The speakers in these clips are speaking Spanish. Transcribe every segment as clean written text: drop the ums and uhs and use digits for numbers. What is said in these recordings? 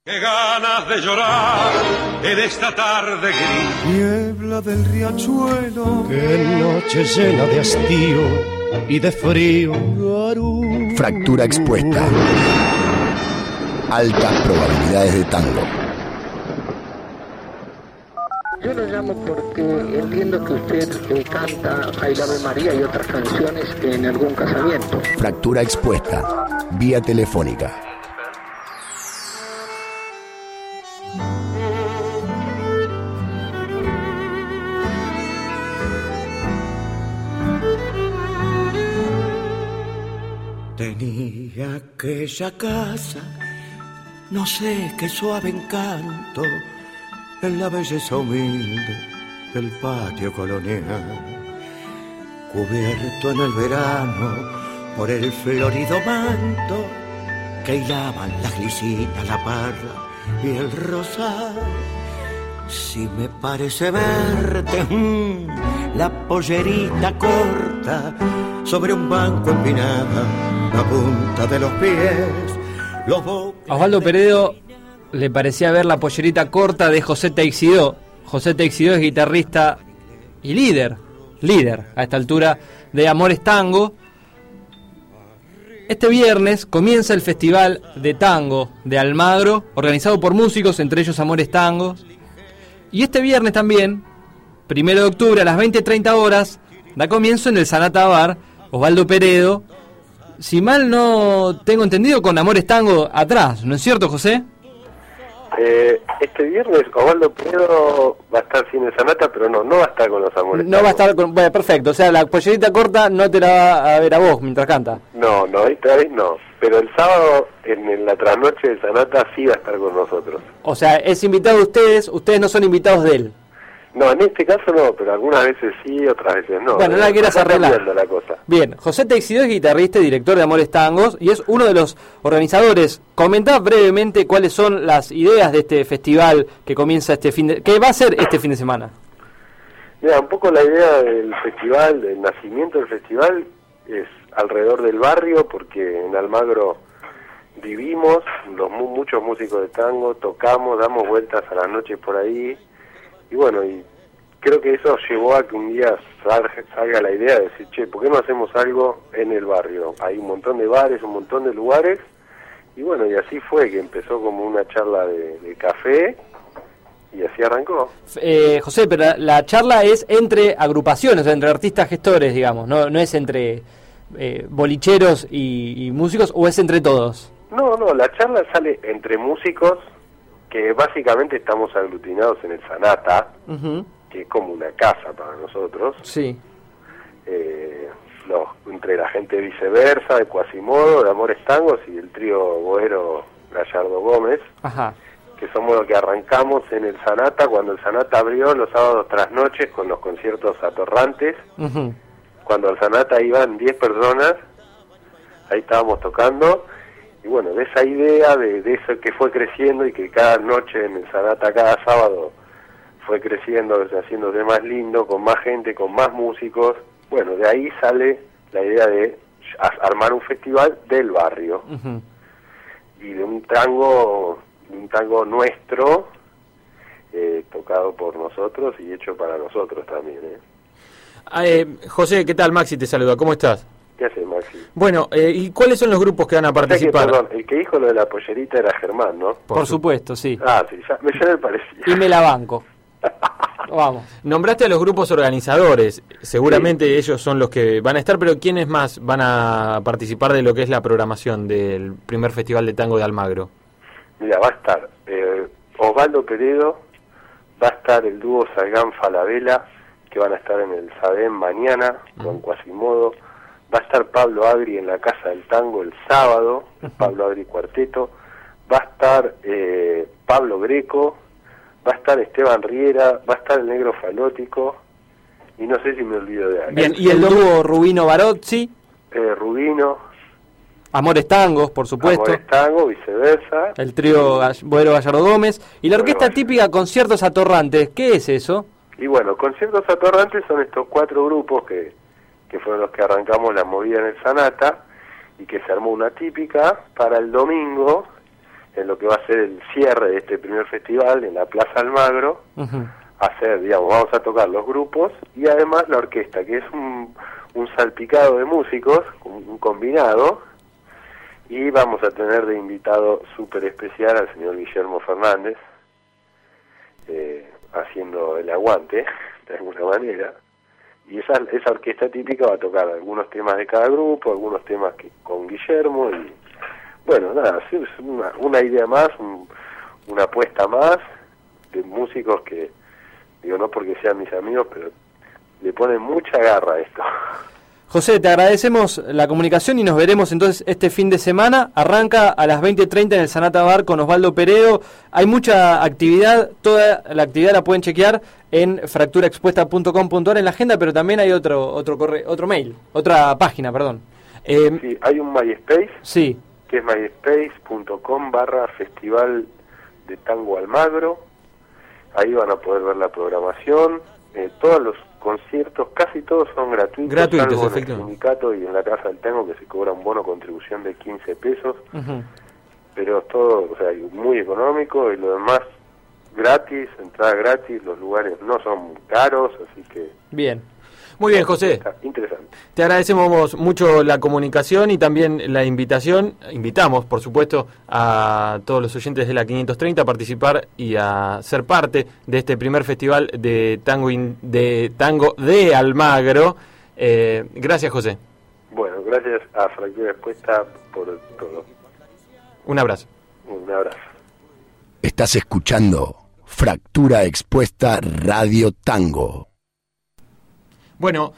Qué ganas de llorar en esta tarde gris. Niebla del riachuelo. Qué noche llena de hastío y de frío. Fractura expuesta. Altas probabilidades de tango. Yo lo llamo porque entiendo que usted canta Ay la Ave María y otras canciones en algún casamiento. Fractura expuesta. Vía telefónica. Tenía aquella casa, no sé qué suave encanto, en la belleza humilde del patio colonial, cubierto en el verano por el florido manto que hilaban las glicinas, la parra y el rosal. Si me parece verte la pollerita corta sobre un banco empinada, la punta de los pies, a Osvaldo Peredo le parecía ver la pollerita corta de José Teixidó. José Teixidó es guitarrista y líder a esta altura de Amores Tango. Este viernes comienza el Festival de Tango de Almagro, organizado por músicos, entre ellos Amores Tango. Y este viernes también, 1 de octubre a las 20:30 horas, da comienzo en el Sanata Bar Osvaldo Peredo. Si mal no tengo entendido, con Amores Tango atrás, ¿no es cierto, José? Este viernes Osvaldo Peredo va a estar sin el Sanata, pero no va a estar con los Amores No Tango. va a estar con... Bueno, perfecto, o sea, la pollerita corta no te la va a ver a vos mientras canta. No, esta vez no. Pero el sábado, en la trasnoche del Sanata, sí va a estar con nosotros. O sea, es invitado de ustedes no son invitados de él. No, en este caso no, pero algunas veces sí, otras veces no. Bueno, no la quieras arreglar. La cosa. Bien, José Teixidó es guitarrista y director de Amores Tangos y es uno de los organizadores. Comentá brevemente cuáles son las ideas de este festival que comienza que va a ser este fin de semana. Mira, un poco la idea del festival, del nacimiento del festival, es alrededor del barrio, porque en Almagro vivimos, muchos músicos de tango, tocamos, damos vueltas a las noches por ahí. Y bueno, y creo que eso llevó a que un día salga la idea de decir, che, ¿por qué no hacemos algo en el barrio? Hay un montón de bares, un montón de lugares, y bueno, y así fue que empezó como una charla de café, y así arrancó. José, pero la charla es entre agrupaciones, entre artistas gestores, digamos, no es entre bolicheros y músicos, ¿o es entre todos? No, la charla sale entre músicos, que básicamente estamos aglutinados en el Sanata, que es como una casa para nosotros. Sí. Entre la gente de Viceversa, de Quasimodo, de Amores Tangos y el trío Boero Gallardo Gómez. Ajá. Que somos los que arrancamos en el Sanata, cuando el Sanata abrió los sábados tras noches con los conciertos atorrantes. Cuando al Sanata iban 10 personas, ahí estábamos tocando. Y bueno, de esa idea, de eso que fue creciendo y que cada noche en el Sanata, cada sábado, fue creciendo, haciéndose más lindo, con más gente, con más músicos. Bueno, de ahí sale la idea de armar un festival del barrio. Y de un tango nuestro, tocado por nosotros y hecho para nosotros también. José, ¿qué tal? Maxi te saluda, ¿cómo estás? ¿Qué hace, Maxi? Bueno, ¿y cuáles son los grupos que van a participar? Perdón, el que dijo lo de la pollerita era Germán, ¿no? Por supuesto, sí. Ah, sí, ya me parecía. Y me la banco. Vamos. Nombraste a los grupos organizadores, seguramente sí. Ellos son los que van a estar, pero ¿quiénes más van a participar de lo que es la programación del primer Festival de Tango de Almagro? Mira, va a estar Osvaldo Peredo, va a estar el dúo Salgán Falabella, que van a estar en el SADEM mañana, con Quasimodo. Va a estar Pablo Agri en la Casa del Tango el sábado, Pablo Agri Cuarteto. Va a estar Pablo Greco, va a estar Esteban Riera, va a estar el Negro Falótico, y no sé si me olvido de alguien. Bien, ¿y el dúo Rubino Barozzi? Rubino. Amores Tangos, por supuesto. Amores Tango, Viceversa. El trío Boero Gallardo Gómez. Y la orquesta típica Conciertos Atorrantes, ¿qué es eso? Y bueno, Conciertos Atorrantes son estos 4 grupos que fueron los que arrancamos la movida en el Sanata, y que se armó una típica para el domingo, en lo que va a ser el cierre de este primer festival en la Plaza Almagro, hacer, digamos, vamos a tocar los grupos y además la orquesta, que es un salpicado de músicos, un combinado, y vamos a tener de invitado súper especial al señor Guillermo Fernández, haciendo el aguante, de alguna manera, y esa orquesta típica va a tocar algunos temas de cada grupo, algunos temas con Guillermo, y bueno, nada, es una idea más, una apuesta más de músicos que, digo, no porque sean mis amigos, pero le ponen mucha garra a esto. José, te agradecemos la comunicación y nos veremos entonces este fin de semana. Arranca a las 20:30 en el Sanata Bar con Osvaldo Peredo. Hay mucha actividad, toda la actividad la pueden chequear en fracturaexpuesta.com.ar en la agenda, pero también hay otro mail, otra página, perdón. Sí, hay un MySpace, sí, que es myspace.com/Festival de Tango Almagro. Ahí van a poder ver la programación, todos los conciertos, casi todos son gratuitos, salvo en el sindicato y en la Casa del Tango, que se cobra un bono contribución de 15 pesos, pero es todo, o sea, muy económico, y lo demás gratis, entrada gratis, los lugares no son caros, así que... Bien. Muy bien, José. Interesante. Te agradecemos mucho la comunicación y también la invitación. Invitamos, por supuesto, a todos los oyentes de la 530 a participar y a ser parte de este primer festival de tango de Almagro. Gracias, José. Bueno, gracias a Fractura Expuesta por todo. Un abrazo. Un abrazo. Estás escuchando Fractura Expuesta Radio Tango. Bueno,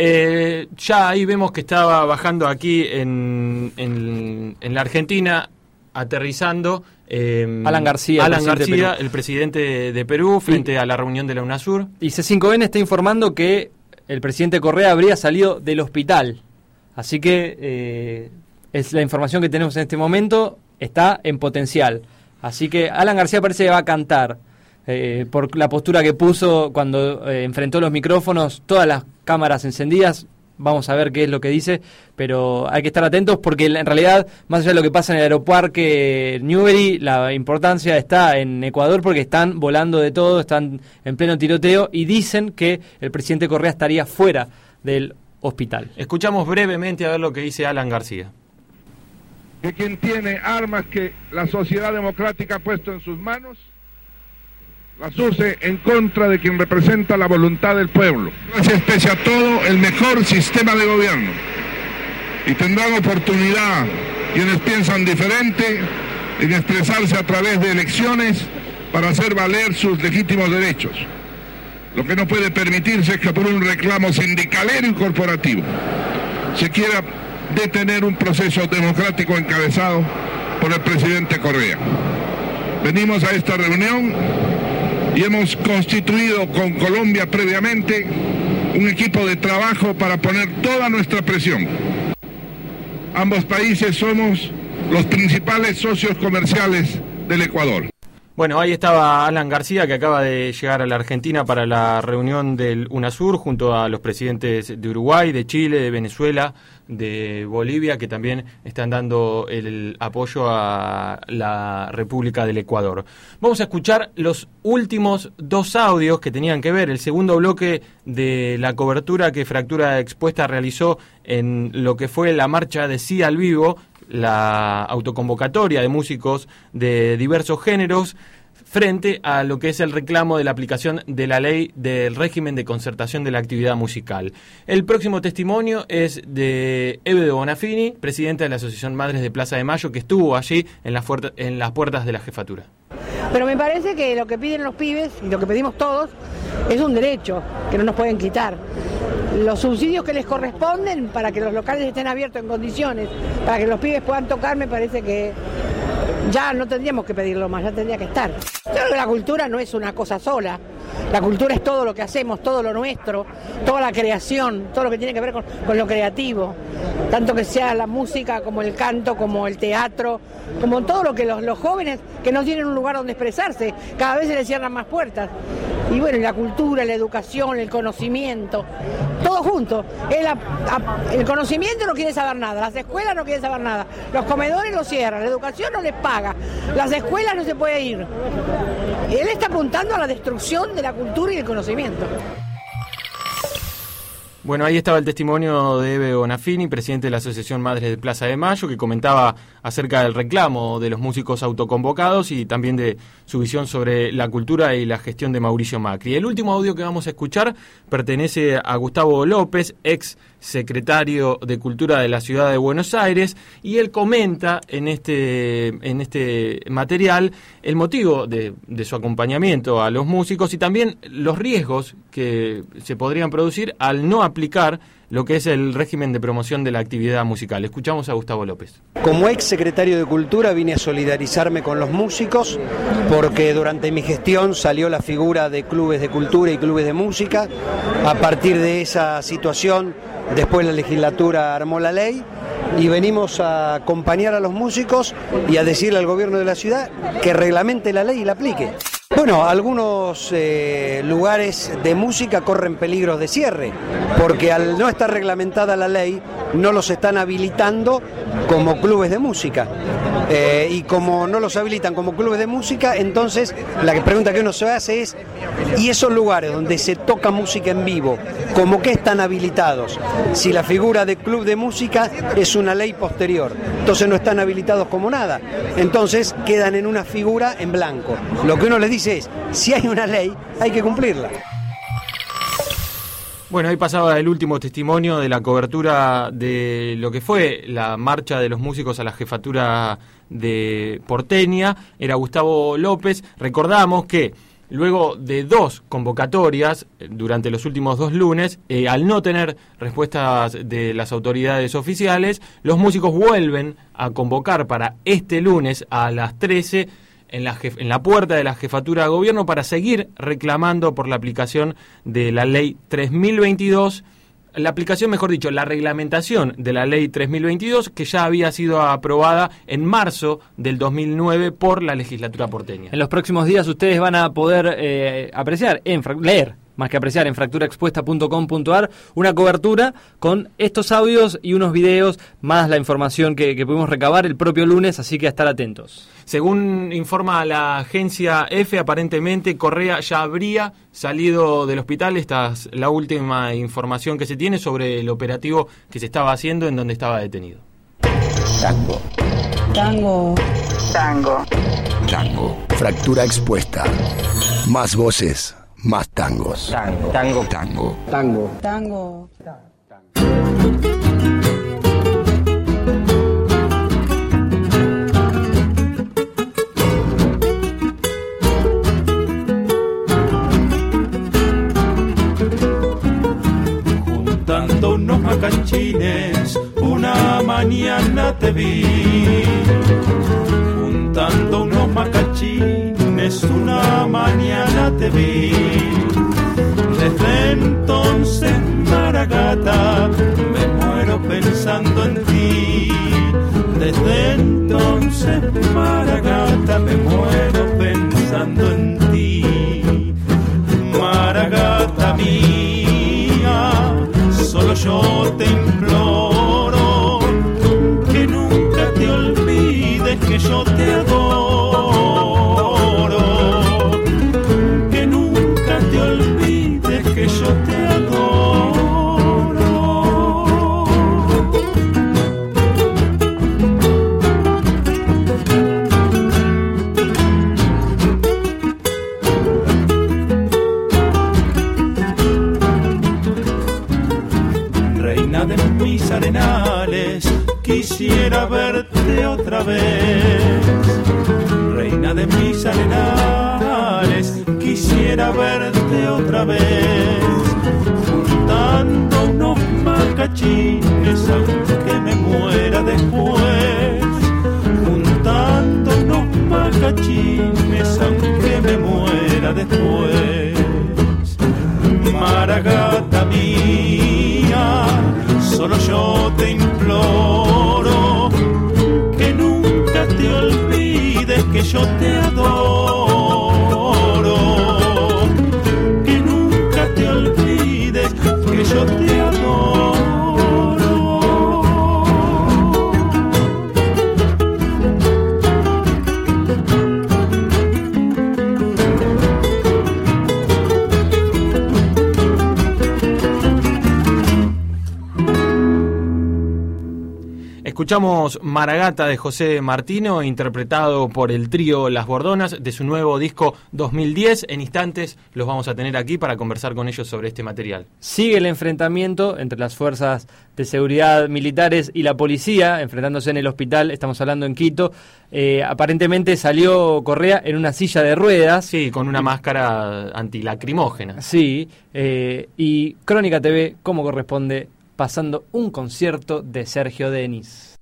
ya ahí vemos que estaba bajando aquí en la Argentina, aterrizando Alan García, el presidente de Perú, frente a la reunión de la UNASUR. Y C5N está informando que el presidente Correa habría salido del hospital. Así que es la información que tenemos en este momento, está en potencial. Así que Alan García parece que va a cantar. Por la postura que puso cuando enfrentó los micrófonos, todas las cámaras encendidas. Vamos a ver qué es lo que dice, pero hay que estar atentos porque en realidad, más allá de lo que pasa en el aeroparque Newbery, la importancia está en Ecuador porque están volando de todo, están en pleno tiroteo y dicen que el presidente Correa estaría fuera del hospital. Escuchamos brevemente a ver lo que dice Alan García. Que quien tiene armas que la sociedad democrática ha puesto en sus manos las use en contra de quien representa la voluntad del pueblo. Gracias, pese a todo, el mejor sistema de gobierno. Y tendrán oportunidad, quienes piensan diferente, en expresarse a través de elecciones para hacer valer sus legítimos derechos. Lo que no puede permitirse es que por un reclamo sindicalero y corporativo se quiera detener un proceso democrático encabezado por el presidente Correa. Venimos a esta reunión y hemos constituido con Colombia previamente un equipo de trabajo para poner toda nuestra presión. Ambos países somos los principales socios comerciales del Ecuador. Bueno, ahí estaba Alan García, que acaba de llegar a la Argentina para la reunión del UNASUR, junto a los presidentes de Uruguay, de Chile, de Venezuela, de Bolivia, que también están dando el apoyo a la República del Ecuador. Vamos a escuchar los últimos dos audios que tenían que ver, el segundo bloque de la cobertura que Fractura Expuesta realizó en lo que fue la marcha de Sí al Vivo, la autoconvocatoria de músicos de diversos géneros frente a lo que es el reclamo de la aplicación de la ley del régimen de concertación de la actividad musical. El próximo testimonio es de Eve de Bonafini, presidenta de la Asociación Madres de Plaza de Mayo, que estuvo allí en las puertas de la jefatura. Pero me parece que lo que piden los pibes y lo que pedimos todos es un derecho que no nos pueden quitar. Los subsidios que les corresponden para que los locales estén abiertos en condiciones, para que los pibes puedan tocar, me parece que ya no tendríamos que pedirlo más, ya tendría que estar. Yo creo que la cultura no es una cosa sola. La cultura es todo lo que hacemos, todo lo nuestro, toda la creación, todo lo que tiene que ver con lo creativo. Tanto que sea la música, como el canto, como el teatro, como todo lo que los jóvenes que no tienen un lugar donde expresarse, cada vez se les cierran más puertas. y bueno, la cultura, la educación, el conocimiento, todo junto. El conocimiento no quiere saber nada, las escuelas no quieren saber nada, los comedores lo cierran, la educación no les paga, las escuelas no se puede ir. Él está apuntando a la destrucción de la cultura y el conocimiento. Bueno, ahí estaba el testimonio de Eve Bonafini, presidente de la Asociación Madres de Plaza de Mayo, que comentaba acerca del reclamo de los músicos autoconvocados y también de su visión sobre la cultura y la gestión de Mauricio Macri. El último audio que vamos a escuchar pertenece a Gustavo López, ex secretario de Cultura de la Ciudad de Buenos Aires, y él comenta en este material el motivo de su acompañamiento a los músicos y también los riesgos que se podrían producir al no aplicar lo que es el régimen de promoción de la actividad musical. Escuchamos a Gustavo López. Como ex secretario de Cultura vine a solidarizarme con los músicos porque durante mi gestión salió la figura de clubes de cultura y clubes de música. A partir de esa situación, después la legislatura armó la ley y venimos a acompañar a los músicos y a decirle al gobierno de la ciudad que reglamente la ley y la aplique. Bueno, algunos lugares de música corren peligros de cierre, porque al no estar reglamentada la ley, no los están habilitando como clubes de música. Y como no los habilitan como clubes de música, entonces la pregunta que uno se hace es, ¿y esos lugares donde se toca música en vivo, cómo que están habilitados? Si la figura de club de música es una ley posterior, entonces no están habilitados como nada. Entonces quedan en una figura en blanco. Lo que uno les dice es, si hay una ley, hay que cumplirla. Bueno, ahí pasaba el último testimonio de la cobertura de lo que fue la marcha de los músicos a la jefatura de porteña. Era Gustavo López. Recordamos que luego de 2 convocatorias durante los últimos 2 lunes, al no tener respuestas de las autoridades oficiales, los músicos vuelven a convocar para este lunes a las 13 en la puerta de la jefatura de gobierno para seguir reclamando por la aplicación de la ley 3022, la aplicación, mejor dicho, la reglamentación de la ley 3022, que ya había sido aprobada en marzo del 2009 por la legislatura porteña. En los próximos días ustedes van a poder apreciar, leer, más que apreciar, en fracturaexpuesta.com.ar una cobertura con estos audios y unos videos, más la información que pudimos recabar el propio lunes, así que a estar atentos. Según informa la agencia EFE, aparentemente Correa ya habría salido del hospital. Esta es la última información que se tiene sobre el operativo que se estaba haciendo en donde estaba detenido. Tango. Tango. Tango. Tango. Fractura Expuesta. Más voces. Más tangos. Tango. Tango. Tango. Tango. Tango. Juntando unos macachines, una mañana te vi. Juntando unos macachines, una mañana te vi. Desde entonces, Maragata, me muero pensando en ti. Desde entonces, Maragata, me muero pensando en ti. Maragata mía, solo yo te imploro que nunca te olvides que yo te adoro. Que yo te adoro. Reina de mis arenales, quisiera verte otra vez. Reina de mis arenales, quisiera verte otra vez. Juntando unos macachines aunque me muera después. Juntando unos macachines aunque me muera después. Maragata mía, solo yo te imploro que nunca te olvides que yo te adoro. escuchamos Maragata de José Martino, interpretado por el trío Las Bordonas, de su nuevo disco 2010. En instantes los vamos a tener aquí para conversar con ellos sobre este material. Sigue el enfrentamiento entre las fuerzas de seguridad militares y la policía, enfrentándose en el hospital, estamos hablando en Quito. Aparentemente salió Correa en una silla de ruedas. Sí, con una máscara antilacrimógena. Sí, y Crónica TV, como corresponde, pasando un concierto de Sergio Denis.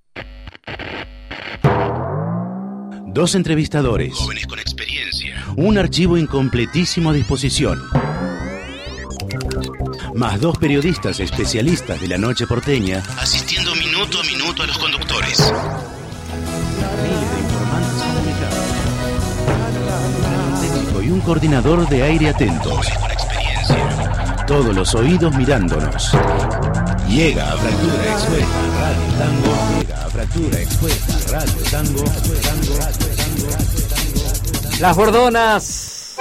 Dos entrevistadores, jóvenes con experiencia, un archivo en completísima disposición, más dos periodistas especialistas de la noche porteña, asistiendo minuto a minuto a los conductores. Miles de informantes comunicados, un técnico y un coordinador de aire atento, jóvenes con experiencia, todos los oídos mirándonos. Llega a Fractura Expuesta, Radio Tango. Llega a Fractura Expuesta, Radio Tango. Las Bordonas.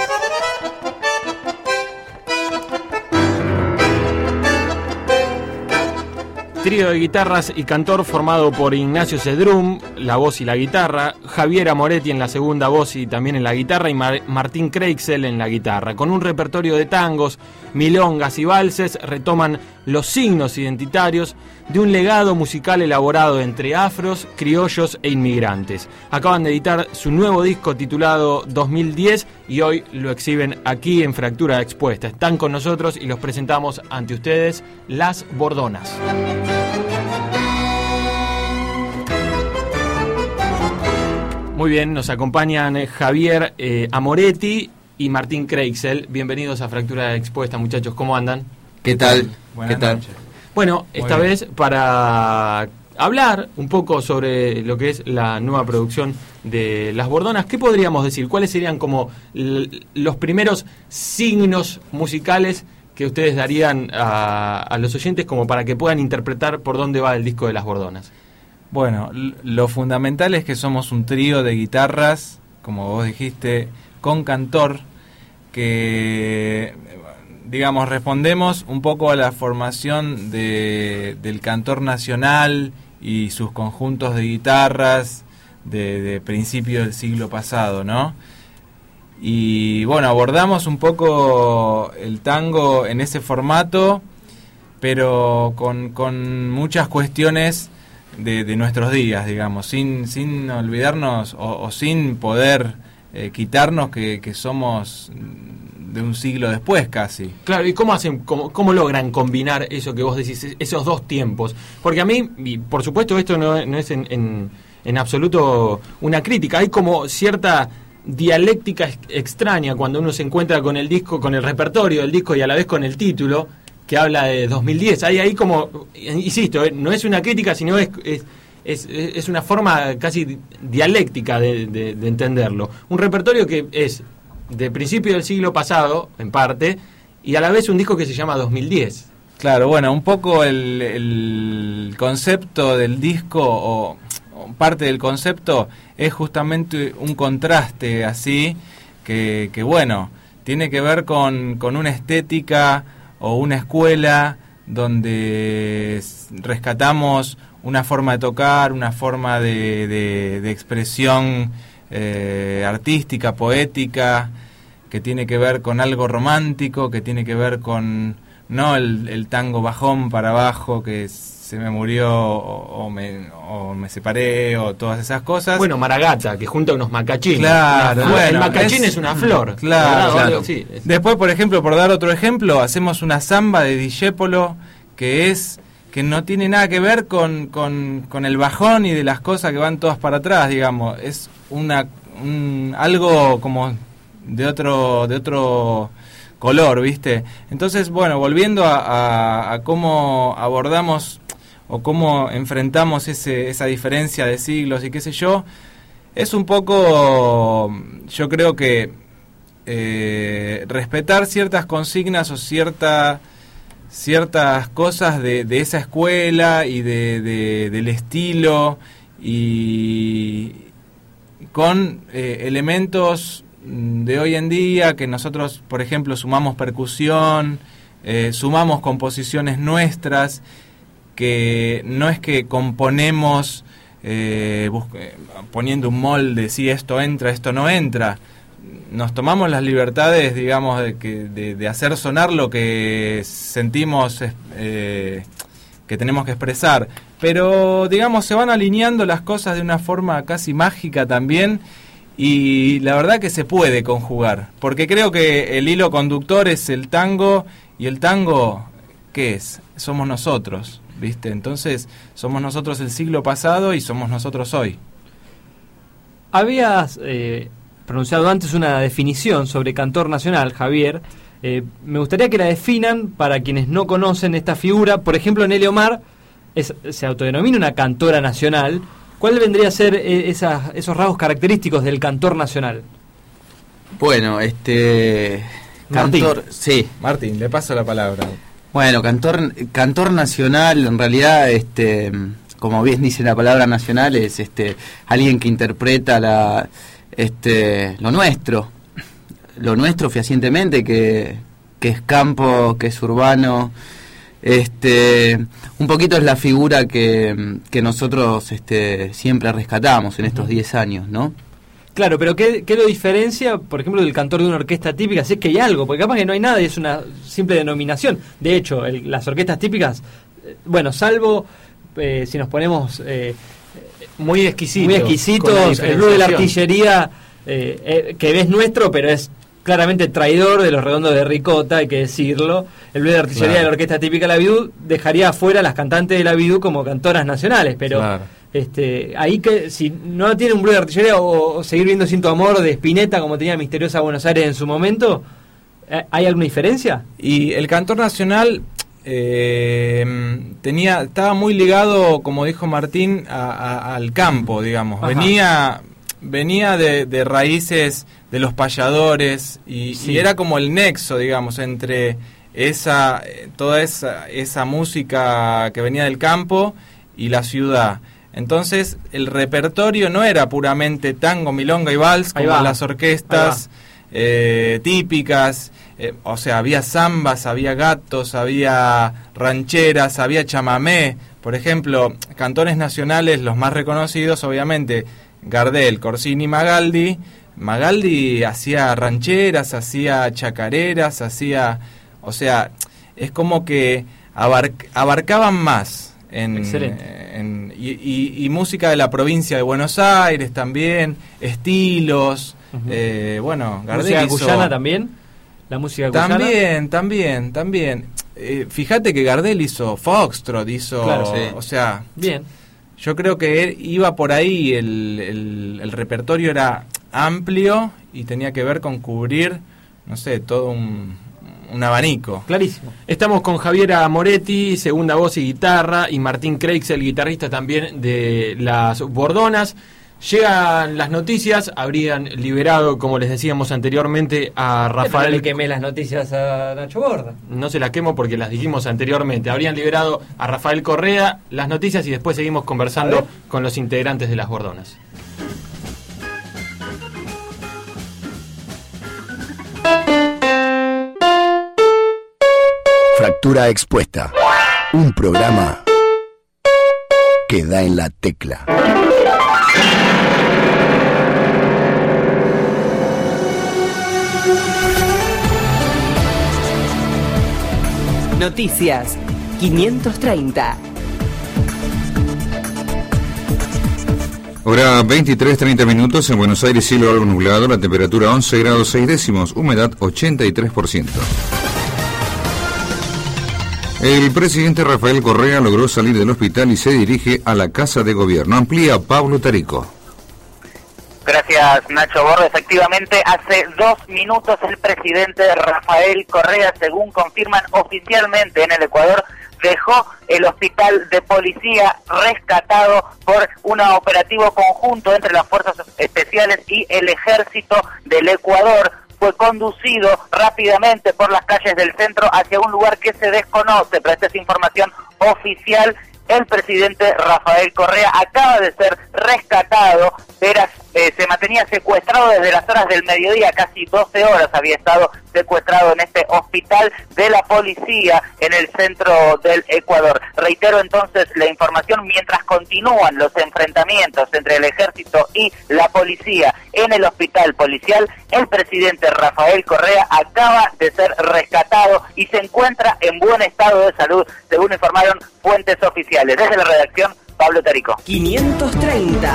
Trío de guitarras y cantor formado por Ignacio Cedrum, la voz y la guitarra, Javier Amoretti en la segunda voz y también en la guitarra, y Martín Creixel en la guitarra. Con un repertorio de tangos, milongas y valses, retoman los signos identitarios de un legado musical elaborado entre afros, criollos e inmigrantes. Acaban de editar su nuevo disco titulado 2010 y hoy lo exhiben aquí en Fractura Expuesta. Están con nosotros y los presentamos ante ustedes, Las Bordonas. Muy bien, nos acompañan Javier Amoretti y Martín Creixel. Bienvenidos a Fractura Expuesta, muchachos. ¿Cómo andan? ¿Qué tal? Buenas noches. Bueno, esta vez para hablar un poco sobre lo que es la nueva producción de Las Bordonas, ¿qué podríamos decir? ¿Cuáles serían como los primeros signos musicales que ustedes darían a los oyentes como para que puedan interpretar por dónde va el disco de Las Bordonas? Bueno, lo fundamental es que somos un trío de guitarras, como vos dijiste, con cantor, que, digamos, respondemos un poco a la formación del cantor nacional y sus conjuntos de guitarras de principio del siglo pasado, ¿no? Y bueno, abordamos un poco el tango en ese formato, pero con muchas cuestiones de nuestros días, digamos, sin olvidarnos o sin poder quitarnos que somos de un siglo después casi. Claro, ¿y cómo hacen, cómo logran combinar eso que vos decís, esos dos tiempos? Porque a mí, y por supuesto esto no es en absoluto una crítica, hay como cierta dialéctica extraña cuando uno se encuentra con el disco, con el repertorio del disco y a la vez con el título que habla de 2010. Hay ahí como, insisto, no es una crítica, sino es una forma casi dialéctica de entenderlo. Un repertorio que es de principio del siglo pasado, en parte, y a la vez un disco que se llama 2010. Claro, bueno, un poco el concepto del disco, o parte del concepto, es justamente un contraste así, que bueno, tiene que ver con una estética o una escuela donde rescatamos una forma de tocar, una forma de expresión artística, poética, que tiene que ver con algo romántico, que tiene que ver con no el tango bajón para abajo, que se me murió o me separé, o todas esas cosas. Bueno, Maragata, que junta unos macachines. Claro, bueno, el macachín es una flor. Claro. Sí, Después, por ejemplo, por dar otro ejemplo, hacemos una samba de Discépolo que no tiene nada que ver con el bajón y de las cosas que van todas para atrás, digamos. Es algo como de otro color, ¿viste? Entonces, bueno, volviendo a cómo abordamos o cómo enfrentamos esa diferencia de siglos y qué sé yo, es un poco, yo creo que respetar ciertas consignas o ciertas cosas de esa escuela y del estilo, y con elementos de hoy en día, que nosotros, por ejemplo, sumamos percusión, sumamos composiciones nuestras, que no es que componemos poniendo un molde, si esto entra, esto no entra. Nos tomamos las libertades, digamos, de hacer sonar lo que sentimos que tenemos que expresar. Pero, digamos, se van alineando las cosas de una forma casi mágica también, y la verdad que se puede conjugar, porque creo que el hilo conductor es el tango, y el tango, ¿qué es? Somos nosotros, ¿viste? Entonces, somos nosotros el siglo pasado y somos nosotros hoy. Habías pronunciado antes una definición sobre cantor nacional, Javier. Me gustaría que la definan para quienes no conocen esta figura. Por ejemplo, Nelly Omar se autodenomina una cantora nacional. ¿Cuál vendría a ser esos rasgos característicos del cantor nacional? Bueno, cantor, sí. Martín, le paso la palabra. Bueno, cantor nacional, en realidad, como bien dice la palabra nacional, es alguien que interpreta lo nuestro fehacientemente, que es campo, que es urbano. Un poquito es la figura que nosotros siempre rescatamos en estos 10 años, ¿no? Claro, pero ¿qué lo diferencia, por ejemplo, del cantor de una orquesta típica? Si es que hay algo, porque capaz que no hay nada y es una simple denominación. De hecho, las orquestas típicas, bueno, salvo si nos ponemos muy exquisitos, el blues de la artillería, que es nuestro, pero es claramente traidor de los Redondos de Ricota, hay que decirlo. El blues de artillería de la orquesta típica de la Bidú dejaría afuera a las cantantes de la Bidú como cantoras nacionales, pero ahí que si no tiene un blues de artillería o seguir viendo Sin tu amor de Spinetta como tenía Misteriosa Buenos Aires en su momento, ¿hay alguna diferencia? Y el cantor nacional estaba muy ligado, como dijo Martín, al campo, digamos. Ajá. Venía de raíces de los payadores y era como el nexo, digamos, entre toda esa música que venía del campo y la ciudad. Entonces el repertorio no era puramente tango, milonga y vals como las orquestas típicas. O sea, había zambas, había gatos, había rancheras, había chamamé. Por ejemplo, cantores nacionales, los más reconocidos, obviamente, Gardel, Corsini y Magaldi. Magaldi hacía rancheras, hacía chacareras, o sea, es como que abarcaban más y música de la provincia de Buenos Aires también, estilos. Bueno, Gardel ¿música cuyana también? ¿La música cuyana? También. Fíjate que Gardel hizo foxtrot, o sea, bien. Yo creo que él iba por ahí, el repertorio era amplio y tenía que ver con cubrir, no sé, todo un abanico. Clarísimo. Estamos con Javiera Moretti, segunda voz y guitarra, y Martín Creix, el guitarrista también de las Bordonas. Llegan las noticias, habrían liberado, como les decíamos anteriormente, a Rafael... No le quemé las noticias a Nacho Borda. No se las quemo porque las dijimos anteriormente. Habrían liberado a Rafael Correa las noticias y después seguimos conversando con los integrantes de las Bordonas. Fractura Expuesta, un programa que da en la tecla. Noticias 530. Hora 23:30 minutos en Buenos Aires, cielo algo nublado, la temperatura 11 grados 6 décimos, humedad 83%. El presidente Rafael Correa logró salir del hospital y se dirige a la Casa de Gobierno. Amplía Pablo Tarico. Gracias, Nacho Borda. Efectivamente, hace 2 minutos el presidente Rafael Correa, según confirman oficialmente en el Ecuador, dejó el hospital de policía rescatado por un operativo conjunto entre las fuerzas especiales y el ejército del Ecuador. Fue conducido rápidamente por las calles del centro hacia un lugar que se desconoce, pero esta es información oficial. El presidente Rafael Correa acaba de ser rescatado se mantenía secuestrado desde las horas del mediodía, casi 12 horas había estado secuestrado en este hospital de la policía en el centro del Ecuador. Reitero entonces la información: mientras continúan los enfrentamientos entre el ejército y la policía en el hospital policial, el presidente Rafael Correa acaba de ser rescatado y se encuentra en buen estado de salud, según informaron fuentes oficiales. Desde la redacción, Pablo Tarico. 530.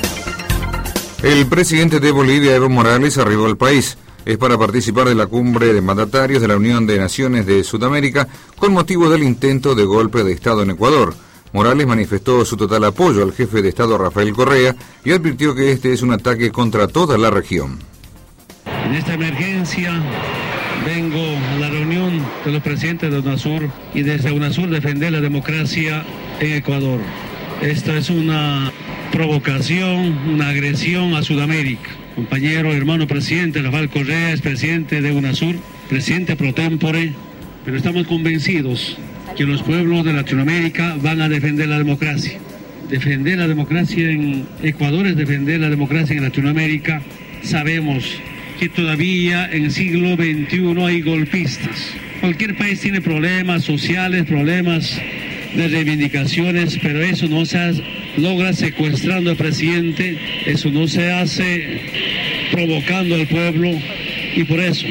El presidente de Bolivia, Evo Morales, arribó al país. Es para participar de la cumbre de mandatarios de la Unión de Naciones de Sudamérica con motivo del intento de golpe de Estado en Ecuador. Morales manifestó su total apoyo al jefe de Estado Rafael Correa y advirtió que este es un ataque contra toda la región. En esta emergencia vengo a la reunión de los presidentes de UNASUR y desde UNASUR defender la democracia en Ecuador. Esta es una provocación, una agresión a Sudamérica. Compañero, hermano presidente Rafael Correa es presidente de UNASUR, presidente pro tempore, pero estamos convencidos que los pueblos de Latinoamérica van a defender la democracia. Defender la democracia en Ecuador es defender la democracia en Latinoamérica. Sabemos que todavía en el siglo XXI hay golpistas. Cualquier país tiene problemas sociales, problemas de reivindicaciones, pero eso no se logra secuestrando al presidente, eso no se hace provocando al pueblo, y por eso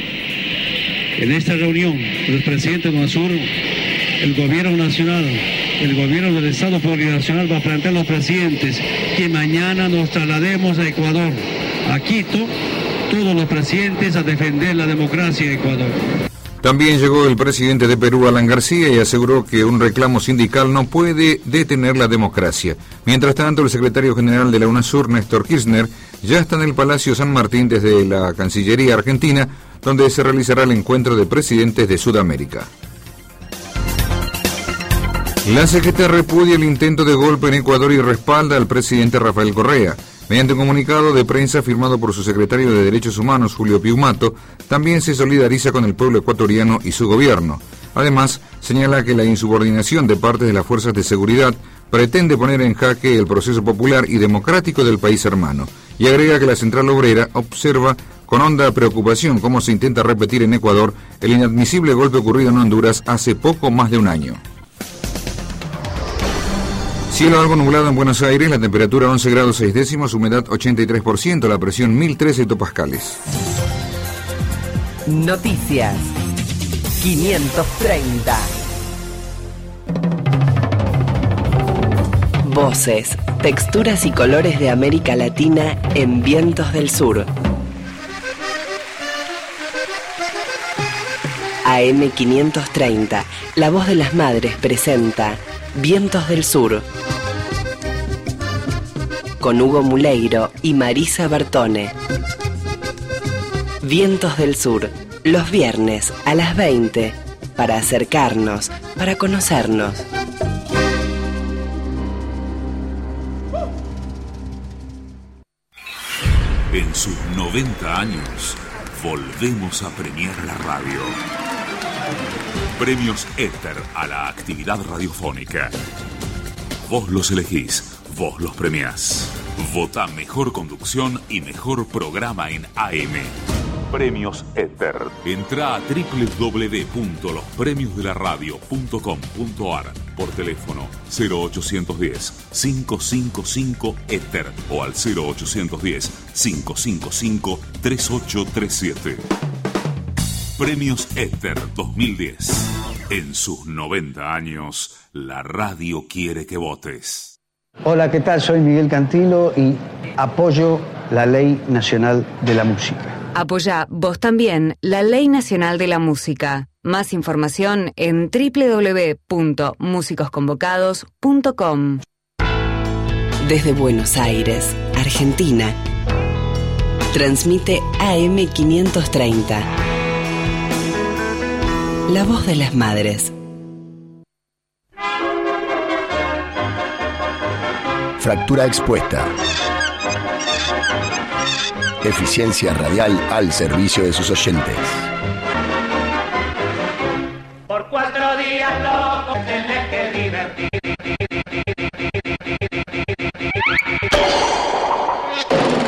en esta reunión los presidentes de UNASUR, el gobierno nacional, el gobierno del Estado plurinacional va a plantear a los presidentes que mañana nos traslademos a Ecuador, a Quito, todos los presidentes a defender la democracia en Ecuador. También llegó el presidente de Perú, Alan García, y aseguró que un reclamo sindical no puede detener la democracia. Mientras tanto, el secretario general de la UNASUR, Néstor Kirchner, ya está en el Palacio San Martín desde la Cancillería Argentina, donde se realizará el encuentro de presidentes de Sudamérica. La CGT repudia el intento de golpe en Ecuador y respalda al presidente Rafael Correa. Mediante un comunicado de prensa firmado por su secretario de Derechos Humanos, Julio Piumato, también se solidariza con el pueblo ecuatoriano y su gobierno. Además, señala que la insubordinación de parte de las fuerzas de seguridad pretende poner en jaque el proceso popular y democrático del país hermano, y agrega que la Central Obrera observa con honda preocupación cómo se intenta repetir en Ecuador el inadmisible golpe ocurrido en Honduras hace poco más de un año. Cielo algo nublado en Buenos Aires, la temperatura 11 grados 6 décimos, humedad 83%, la presión 1013 hectopascales. Noticias 530. Voces, texturas y colores de América Latina en Vientos del Sur. AM 530, La Voz de las Madres presenta Vientos del Sur, con Hugo Muleiro y Marisa Bertone. Vientos del Sur, los viernes a las 20, para acercarnos, para conocernos. En sus 90 años, volvemos a premiar la radio. Premios Éter a la actividad radiofónica. Vos los elegís, vos los premiás. Vota mejor conducción y mejor programa en AM. Premios Éter. Entrá a www.lospremiosdelaradio.com.ar por teléfono 0810-555-ETER o al 0810-555-3837. Premios Éter 2010. En sus 90 años, la radio quiere que votes. Hola, ¿qué tal? Soy Miguel Cantilo y apoyo la Ley Nacional de la Música. Apoyá vos también la Ley Nacional de la Música. Más información en www.musicosconvocados.com. Desde Buenos Aires, Argentina, transmite AM 530. La Voz de las Madres. Fractura expuesta. Eficiencia radial al servicio de sus oyentes. Por 4 días locos tenés que divertir.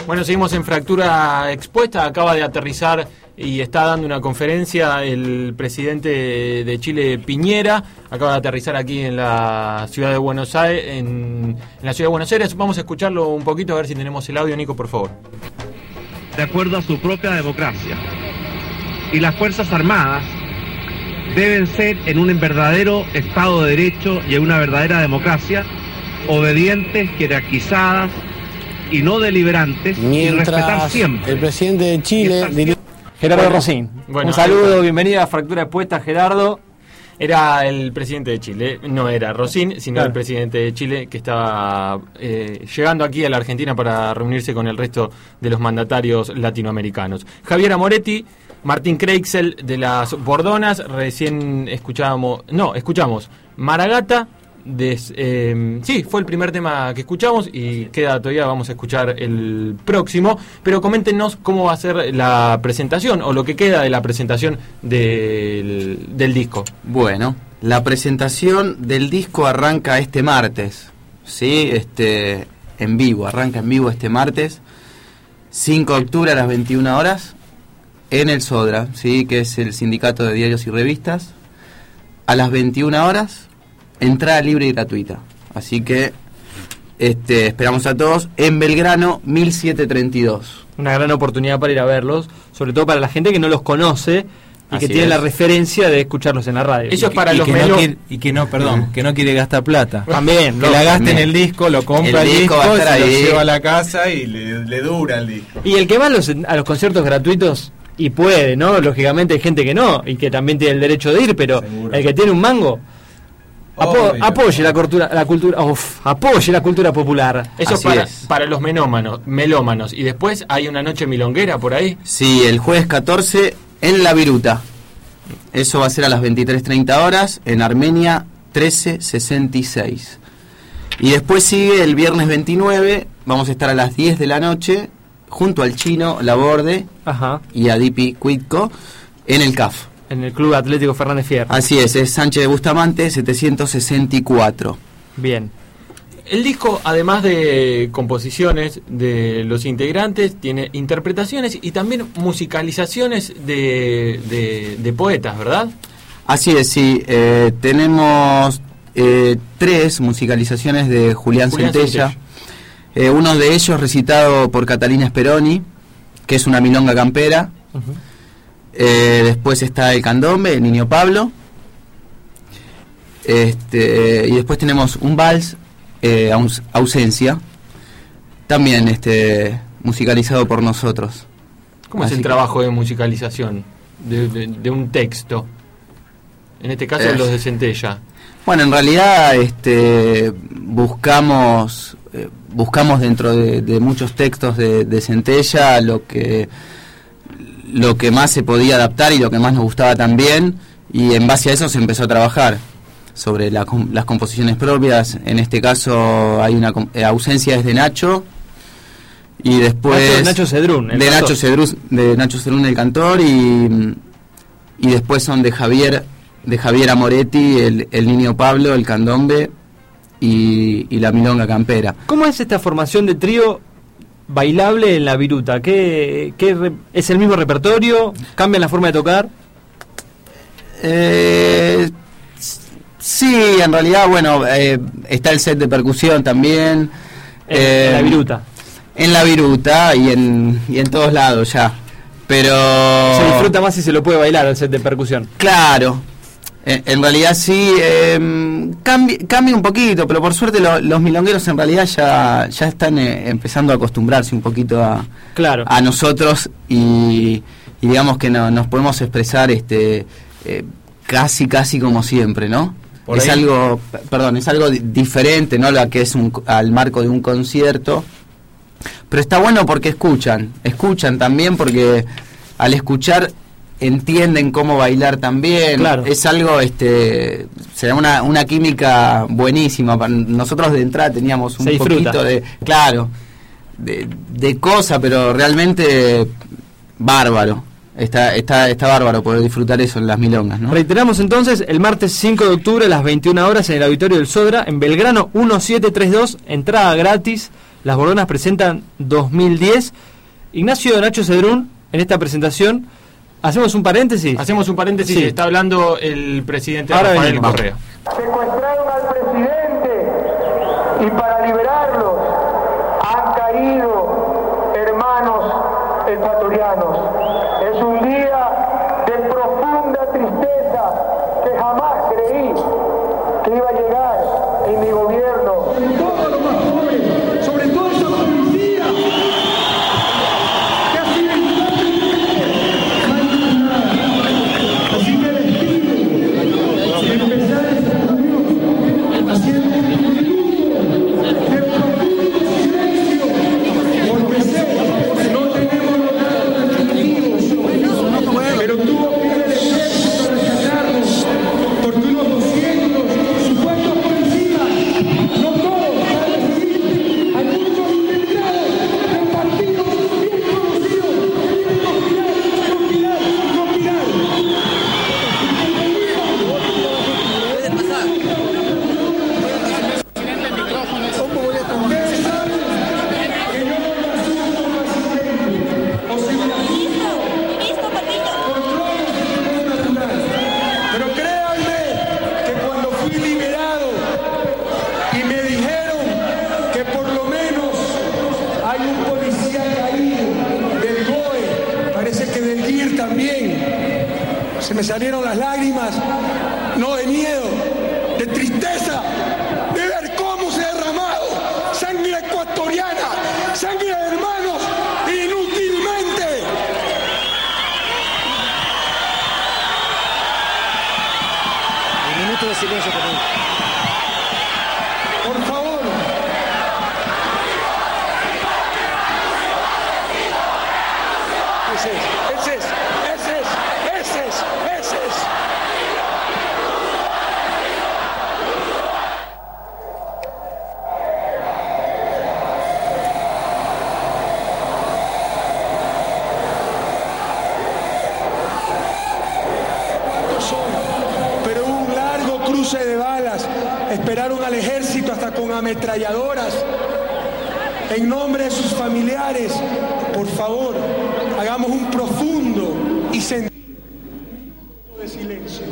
Bueno, seguimos en Fractura Expuesta. Acaba de aterrizar y está dando una conferencia el presidente de Chile, Piñera. Acaba de aterrizar aquí en la ciudad de Buenos Aires. En la ciudad de Buenos Aires. Vamos a escucharlo un poquito, a ver si tenemos el audio. Nico, por favor. De acuerdo a su propia democracia. Y las Fuerzas Armadas deben ser, en un verdadero Estado de Derecho y en una verdadera democracia, obedientes, jerarquizadas y no deliberantes, y respetar siempre. El presidente de Chile, Gerardo Rosín. Bueno, un saludo, bienvenido a Fractura Expuesta, Gerardo. Era el presidente de Chile, no era Rosín, sino claro, el presidente de Chile, que estaba llegando aquí a la Argentina para reunirse con el resto de los mandatarios latinoamericanos. Javier Amoretti, Martín Creixel de las Bordonas, recién escuchamos Maragata. Sí, fue el primer tema que escuchamos y queda todavía, vamos a escuchar el próximo, pero coméntenos cómo va a ser la presentación o lo que queda de la presentación del disco. Bueno, la presentación del disco arranca este martes, ¿sí? En vivo, arranca en vivo este martes, 5 de octubre a las 21 horas, en el Sodra, ¿sí? Que es el Sindicato de Diarios y Revistas, a las 21 horas, entrada libre y gratuita. Así que esperamos a todos en Belgrano 1732. Una gran oportunidad para ir a verlos, sobre todo para la gente que no los conoce y Así que tiene es. la referencia de escucharlos en la radio. Eso es para y los que melos. que no quiere gastar plata. También, que la gaste en el disco, lo compra El el disco disco, va a estar se lo ahí. lleva a la casa y le dura el disco. Y el que va a los conciertos gratuitos y puede, ¿no? Lógicamente hay gente que no y que también tiene el derecho de ir, pero Seguro. el que tiene un mango apoye la cultura, apoye la cultura popular. Eso Así es. para los melómanos. Y después hay una noche milonguera por ahí. Sí, el jueves 14 en La Viruta. Eso va a ser a las 23:30 horas en Armenia 1366. Y después sigue el viernes 29, vamos a estar a las 10 de la noche junto al Chino Laborde y a Dipi Cuitco en el CAF. En el Club Atlético Fernández Fierro. Así es Sánchez de Bustamante 764. Bien. El disco, además de composiciones de los integrantes, tiene interpretaciones y también musicalizaciones de poetas, ¿verdad? Así es, sí. Tenemos 3 musicalizaciones de Julián Centella. Uno de ellos recitado por Catalina Speroni, que es una milonga campera. Después está el candombe, el Niño Pablo. Y después tenemos un vals, Ausencia, también musicalizado por nosotros. ¿Cómo es el trabajo de musicalización de un texto? En este caso los de Centella. Bueno, en realidad buscamos dentro de muchos textos de Centella lo que más se podía adaptar y lo que más nos gustaba también, y en base a eso se empezó a trabajar sobre las composiciones propias. En este caso hay una Ausencia es de Nacho, y después Nacho Cedrún, de Nacho Cedrún el cantor, y después son de Javier Amoretti, el Niño Pablo, el candombe y la milonga campera. ¿Cómo es esta formación de trío bailable en La Viruta? ¿Qué es el mismo repertorio? ¿Cambian la forma de tocar? Sí, en realidad, bueno, está el set de percusión también. En La Viruta. En La Viruta y en todos lados ya. Pero se disfruta más si se lo puede bailar el set de percusión. Claro. En realidad sí, cambia un poquito, pero por suerte los milongueros en realidad ya están empezando a acostumbrarse un poquito a nosotros, y digamos que nos podemos expresar casi como siempre, ¿no? Es algo diferente, ¿no? La que es al marco de un concierto, pero está bueno porque escuchan también, porque al escuchar entienden cómo bailar también. Claro. Es algo, será una química buenísima. Nosotros de entrada teníamos un poquito de cosa, pero realmente bárbaro. Está bárbaro poder disfrutar eso en las milongas, ¿no? Reiteramos entonces, el martes 5 de octubre a las 21 horas en el Auditorio del Sodra, en Belgrano 1732, entrada gratis, Las Bordonas presentan 2010. Ignacio Nacho Cedrún, en esta presentación, ¿hacemos un paréntesis? Hacemos un paréntesis, Sí. está hablando el presidente Ahora Rafael venimos. Correa. Secuestraron al presidente y para liberarlos han caído hermanos ecuatorianos. Es un día de profunda tristeza que jamás creí que iba a llegar en mi gobierno. Sobre todo los más pobres, sobre todo esa policía que ha sido así que les pido que empezar esta reunión haciendo un minuto de profundo silencio, porque sé que no tenemos los datos definitivos, pero tuvo que ir el ejército a rescatarnos, porque unos 200 supuestos policías, no todos, hay muchos infiltrados en partidos bien conocidos que quieren conspirar. Pero créanme que cuando fui liberado y me dijeron que por lo menos hay un policía caído del GOE, parece que del GIR también, se me salieron las lágrimas, no de miedo, de tristeza, de ver cómo se ha derramado sangre ecuatoriana, sangre de hermanos, inútilmente. Minuto de silencio, por favor. Por favor. Ese es. Pero hubo un largo cruce de balas, esperaron al ejército hasta con ametralladoras. En nombre de sus familiares, por favor, hagamos un profundo y sentido de silencio.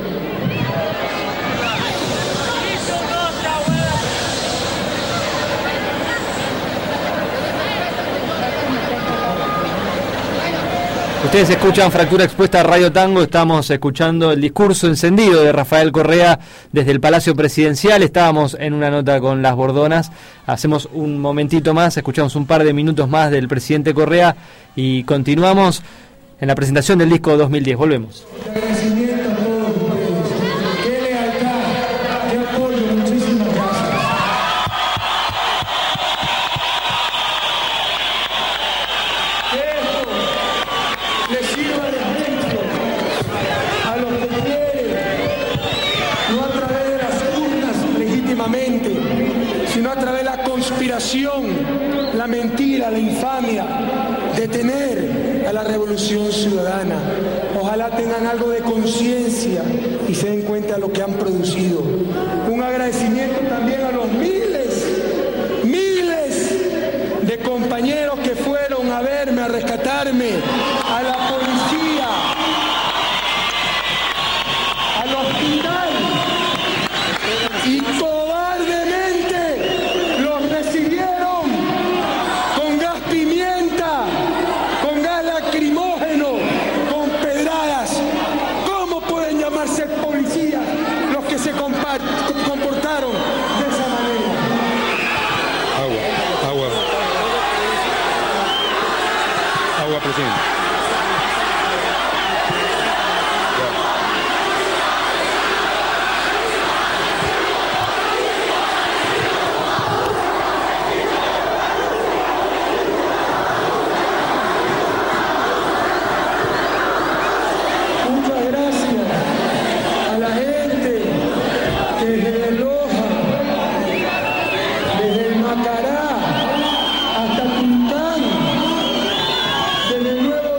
Ustedes escuchan Fractura Expuesta Radio Tango, estamos escuchando el discurso encendido de Rafael Correa desde el Palacio Presidencial. Estábamos en una nota con Las Bordonas, hacemos un momentito más, escuchamos un par de minutos más del presidente Correa y continuamos en la presentación del disco 2010. Volvemos. Agradecimiento a todos ustedes. Qué lealtad, qué apoyo, muchísimas gracias. Que esto les sirva de ejemplo a los que quieren, no a través de las urnas legítimamente, sino a través de la conspiración, la mentira, la infamia, detener a la revolución ciudadana. Ojalá tengan algo de conciencia y se den cuenta de lo que han producido. Un agradecimiento también a los miles de compañeros que fueron a verme, a rescatarme, a la policía, al hospital, y cobardemente los recibieron con gas pimienta, con gas lacrimógeno, con pedradas. ¿Cómo pueden llamarse policías los que se comportaron de esa manera? Agua, presidente. Muchas gracias a la gente que desde Loja, desde el Macará hasta Tuntán, desde el Nuevo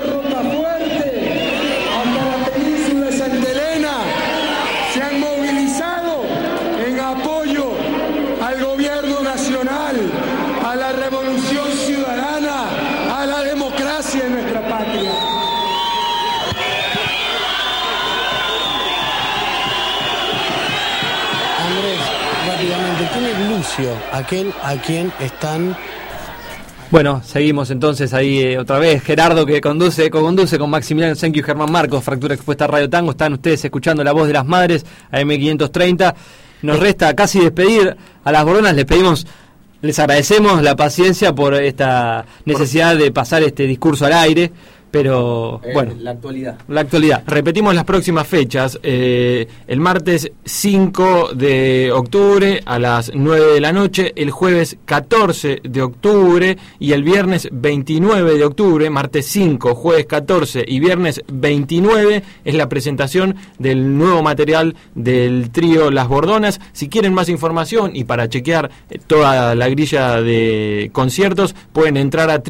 sucio, aquel a quien están... Bueno, seguimos entonces ahí otra vez. Gerardo, que co-conduce con Maximiliano Senki y Germán Marcos, Fractura Expuesta Radio Tango. Están ustedes escuchando La Voz de las Madres, AM530. Nos resta casi despedir a las Bordonas. Les agradecemos la paciencia por esta necesidad de pasar este discurso al aire. Pero bueno, la actualidad. Repetimos las próximas fechas. El martes 5 de octubre a las 9 de la noche, el jueves 14 de octubre y el viernes 29 de octubre, martes 5, jueves 14 y viernes 29, es la presentación del nuevo material del trío Las Bordonas. Si quieren más información y para chequear toda la grilla de conciertos, pueden entrar a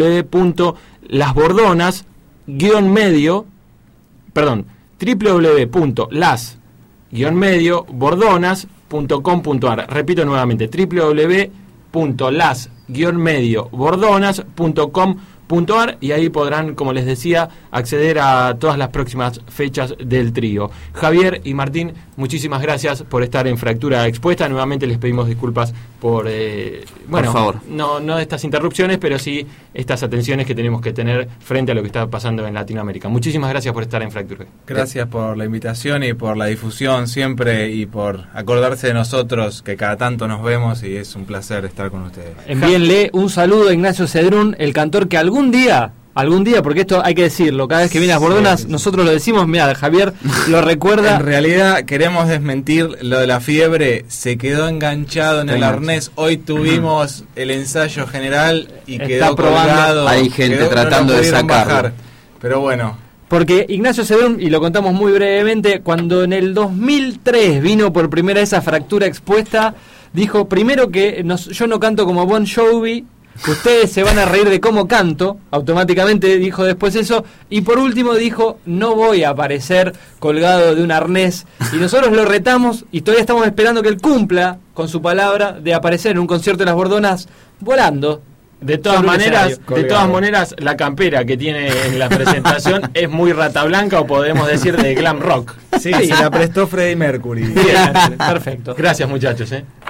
www.las-bordonas.com.ar. Repito nuevamente, www.las-bordonas.com.ar, y ahí podrán, como les decía, acceder a todas las próximas fechas del trío. Javier y Martín, muchísimas gracias por estar en Fractura Expuesta. Nuevamente les pedimos disculpas por favor. No estas interrupciones, pero sí estas atenciones que tenemos que tener frente a lo que está pasando en Latinoamérica. Muchísimas gracias por estar en Fractura. Gracias por la invitación y por la difusión siempre, y por acordarse de nosotros, que cada tanto nos vemos, y es un placer estar con ustedes. Envíenle un saludo a Ignacio Cedrún, el cantor que algún día, porque esto hay que decirlo, cada vez que viene a Las Bordonas, nosotros lo decimos, mira, Javier lo recuerda. En realidad queremos desmentir lo de la fiebre, se quedó enganchado en el arnés. Hoy tuvimos el ensayo general y quedó colgado. Hay gente tratando de sacarlo. Pero bueno. Porque Ignacio Cedrún, y lo contamos muy brevemente, cuando en el 2003 vino por primera vez a Fractura Expuesta, dijo primero que yo no canto como Bon Jovi, ustedes se van a reír de cómo canto, automáticamente dijo después eso, y por último dijo, no voy a aparecer colgado de un arnés, y nosotros lo retamos y todavía estamos esperando que él cumpla con su palabra de aparecer en un concierto de Las Bordonas volando. De todas maneras, la campera que tiene en la presentación es muy Rata Blanca, o podemos decir de glam rock. Sí, se la prestó Freddie Mercury. Bien, perfecto. Gracias, muchachos.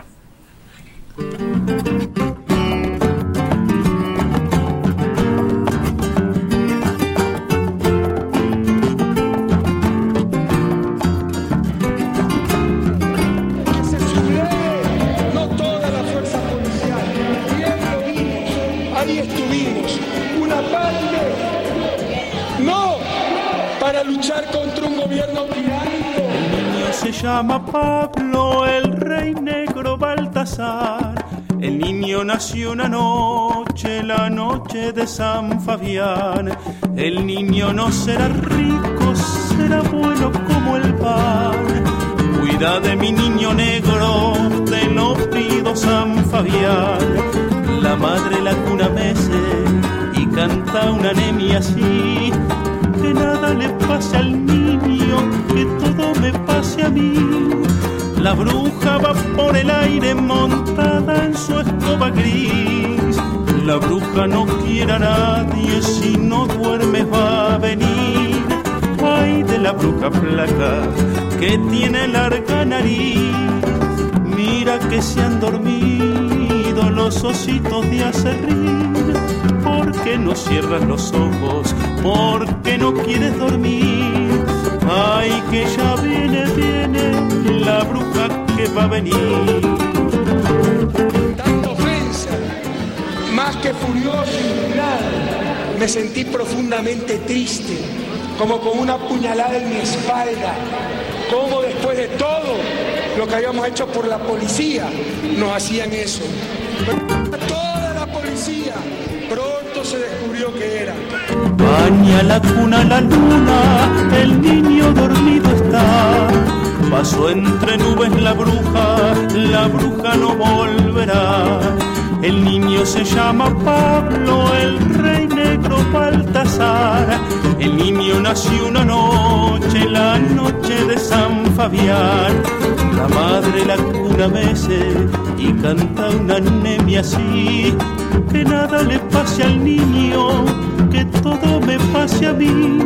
Luchar contra un gobierno tiránico. El niño se llama Pablo, el rey negro Baltasar. El niño nació una noche, la noche de San Fabián. El niño no será rico, será bueno como el pan. Cuida de mi niño negro, te lo pido San Fabián. La madre la cuna mece y canta una anemia así. Que nada le pase al niño, que todo me pase a mí. La bruja va por el aire montada en su escoba gris. La bruja no quiere a nadie, si no duermes va a venir. Ay de la bruja flaca que tiene larga nariz. Mira que se han dormido los ositos de acerrín. ¿Por qué no cierras los ojos? ¿Por qué no quieres dormir? Ay, que ya viene la bruja que va a venir. Tanta ofensa, más que furioso y indignado, me sentí profundamente triste, como con una puñalada en mi espalda. Como después de todo lo que habíamos hecho por la policía, nos hacían eso. Toda la policía pronto se descubrió que era. Baña la cuna la luna, el niño dormido está. Pasó entre nubes la bruja no volverá. El niño se llama Pablo, el rey negro Baltasar. El niño nació una noche, la noche de San Fabián. La madre la cuna mece y canta una anemia así. Que nada le pase al niño, que todo me pase a mí.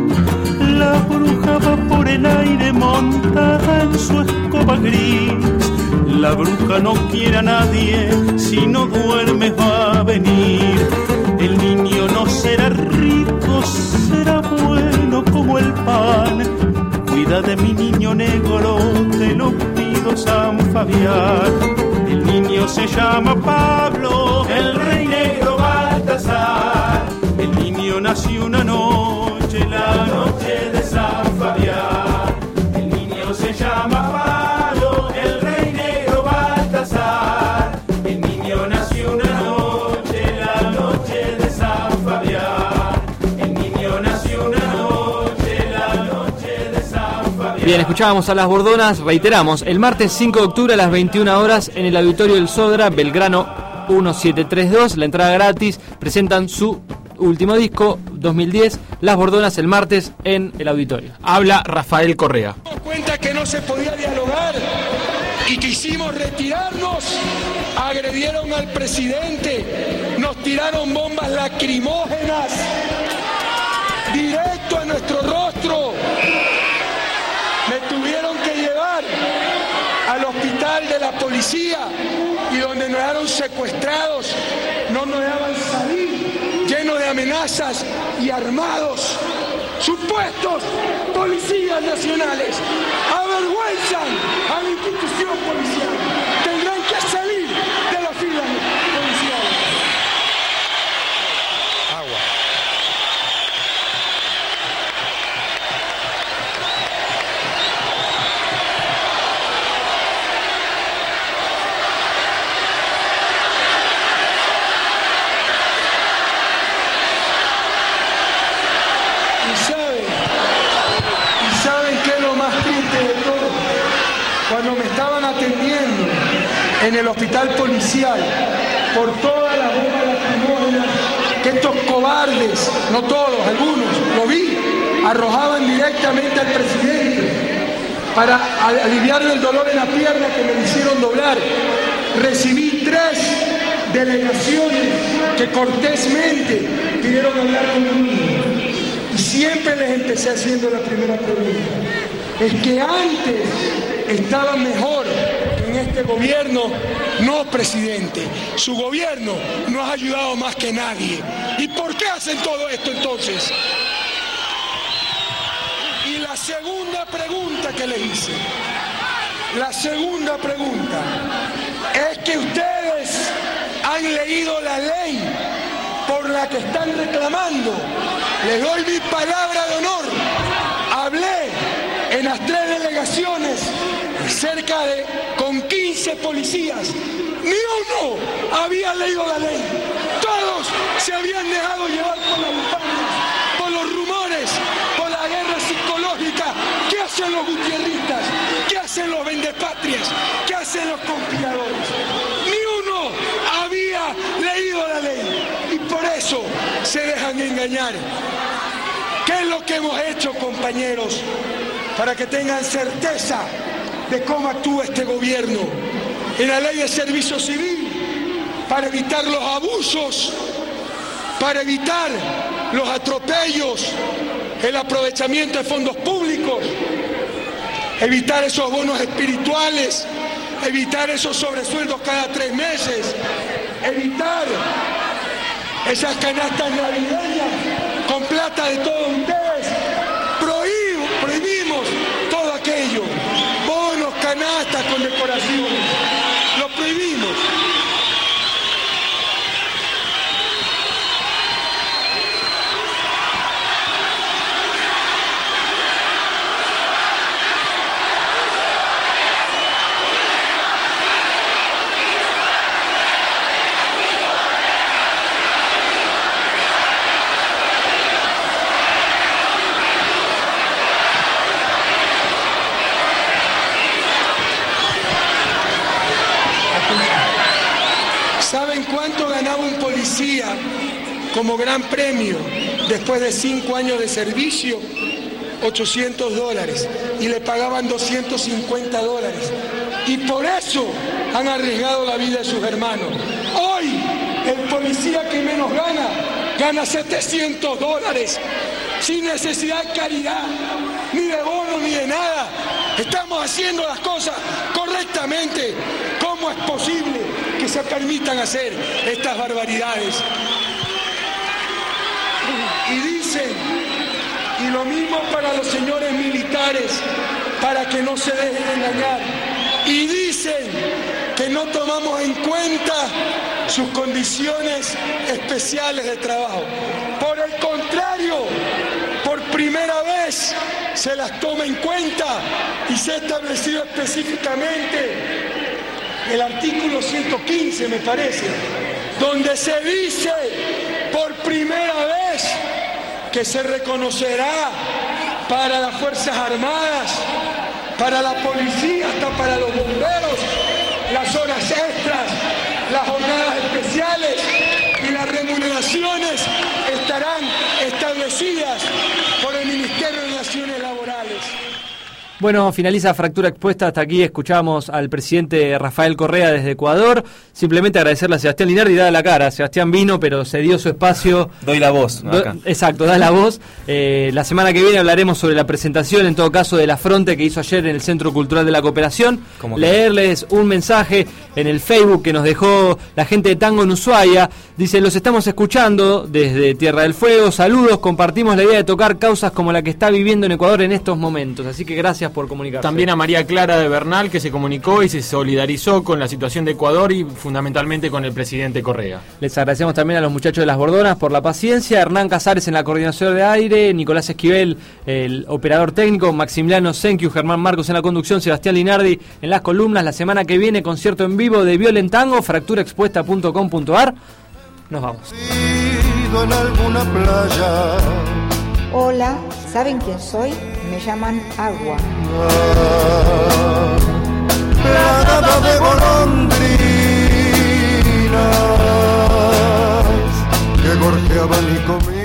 La bruja va por el aire montada en su escoba gris. La bruja no quiere a nadie, si no duermes va a venir. El niño no será rico, será bueno como el pan. Cuida de mi niño negro, te lo pido San Fabián. El niño se llama Pablo, el rey negro Baltasar. El niño nació una noche, la noche de San Fabián. El niño se llama Pablo, el rey negro Baltasar. El niño nació una noche, la noche de San Fabián. El niño nació una noche, la noche de San Fabián. Bien, escuchábamos a Las Bordonas, reiteramos, el martes 5 de octubre a las 21 horas en el Auditorio del Sodra, Belgrano 1732, la entrada gratis, presentan su último disco, 2010, Las Bordonas, el martes en el auditorio. Habla Rafael Correa. Nos dimos cuenta que no se podía dialogar y quisimos retirarnos, agredieron al presidente, nos tiraron bombas lacrimógenas directo a nuestro rostro, me tuvieron que llevar al hospital de la policía y donde nos dejaron secuestrados, no nos dejaban salir, llenos de amenazas y armados. Supuestos policías nacionales avergüenzan a la institución policial. Tendrán que salir de la fila policial. Agua. ¿Y saben qué es lo más triste de todo? Cuando me estaban atendiendo en el hospital policial por todas las bombas lacrimógenas que estos cobardes, no todos, algunos, lo vi, arrojaban directamente al presidente para aliviarle el dolor en la pierna que me hicieron doblar. Recibí 3 delegaciones que cortésmente pidieron hablar conmigo. Y siempre les empecé haciendo la primera pregunta. Es que antes estaba mejor que en este gobierno. No, presidente, su gobierno no ha ayudado más que nadie. ¿Y por qué hacen todo esto entonces? Y la segunda pregunta que les hice, la segunda pregunta, es que ustedes han leído la ley por la que están reclamando. Les doy mi palabra de honor. Hablé en las 3 delegaciones cerca de con 15 policías. Ni uno había leído la ley. Todos se habían dejado llevar por las butanas, por los rumores, por la guerra psicológica. ¿Qué hacen los gutierristas? ¿Qué hacen los vendepatrias? ¿Qué hacen los conspiradores? Ni uno había leído la ley. Y por eso se dejan engañar. ¿Qué es lo que hemos hecho, compañeros? Para que tengan certeza de cómo actúa este gobierno. En la ley de servicio civil, para evitar los abusos, para evitar los atropellos, el aprovechamiento de fondos públicos, evitar esos bonos espirituales, evitar esos sobresueldos cada 3 meses, evitar esas canastas navideñas con plata de todos ustedes. Prohibimos todo aquello, bonos, canastas con decoraciones, lo prohibimos. ¿Saben cuánto ganaba un policía como gran premio después de 5 años de servicio? $800 y le pagaban $250 y por eso han arriesgado la vida de sus hermanos. Hoy el policía que menos gana $700 sin necesidad de caridad, ni de bono ni de nada, ¿Estamos haciendo las cosas correctamente? ¿Cómo es posible que se permitan hacer estas barbaridades? Y dicen, y lo mismo para los señores militares, para que no se dejen engañar, y dicen que no tomamos en cuenta sus condiciones especiales de trabajo. Por el contrario, por primera vez se las toma en cuenta y se ha establecido específicamente el artículo 115, me parece, donde se dice por primera vez que se reconocerá para las Fuerzas Armadas, para la policía, hasta para los bomberos, las horas extras, las jornadas especiales y las remuneraciones estarán establecidas por el Ministerio de Relaciones Laborales. Bueno, finaliza Fractura Expuesta. Hasta aquí escuchamos al presidente Rafael Correa desde Ecuador. Simplemente agradecerle a Sebastián Linardi, da la cara. Sebastián vino, pero se dio su espacio. Doy la voz. Acá. Exacto, da la voz. La semana que viene hablaremos sobre la presentación, en todo caso, de la Fronte que hizo ayer en el Centro Cultural de la Cooperación. Leerles un mensaje en el Facebook que nos dejó la gente de Tango en Ushuaia. Dice: los estamos escuchando desde Tierra del Fuego. Saludos, compartimos la idea de tocar causas como la que está viviendo en Ecuador en estos momentos. Así que gracias por comunicarse. También a María Clara de Bernal, que se comunicó y se solidarizó con la situación de Ecuador y fundamentalmente con el presidente Correa. Les agradecemos también a los muchachos de Las Bordonas por la paciencia. Hernán Casares en la coordinación de aire, Nicolás Esquivel, el operador técnico, Maximiliano Senkiu, Germán Marcos en la conducción, Sebastián Linardi en las columnas. La semana que viene, concierto en vivo de Violen Tango, fracturaexpuesta.com.ar. Nos vamos. En alguna playa. Hola, ¿saben quién soy? Me llaman Agua. Plagada de golondrinas que gorjeaban y comían.